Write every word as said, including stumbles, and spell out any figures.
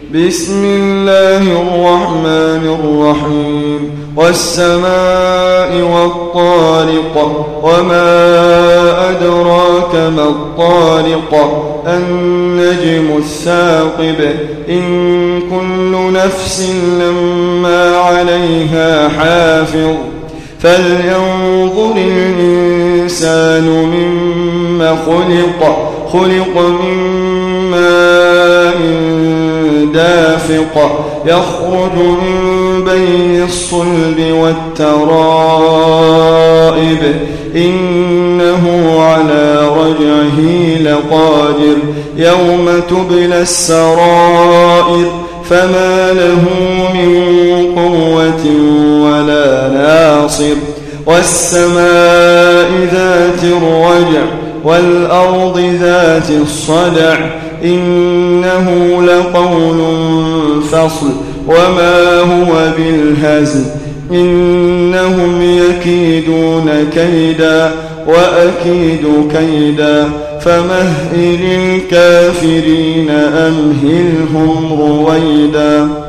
بسم الله الرحمن الرحيم والسماء والطارق وما أدراك ما الطارق النجم الثاقب إن كل نفس لما عليها حافظ فلينظر الإنسان مما خلق خلق من ماء دافق يخرج من بين الصلب والترائب إنه على رجعه لقادر يوم تبلى السرائر فما له من قوة ولا ناصر والسماء ذات الرجع والأرض ذات الصدع إنه لقول فصل وما هو بالهزل إنهم يكيدون كيدا وأكيد كيدا فمهل الكافرين أمهلهم رويدا.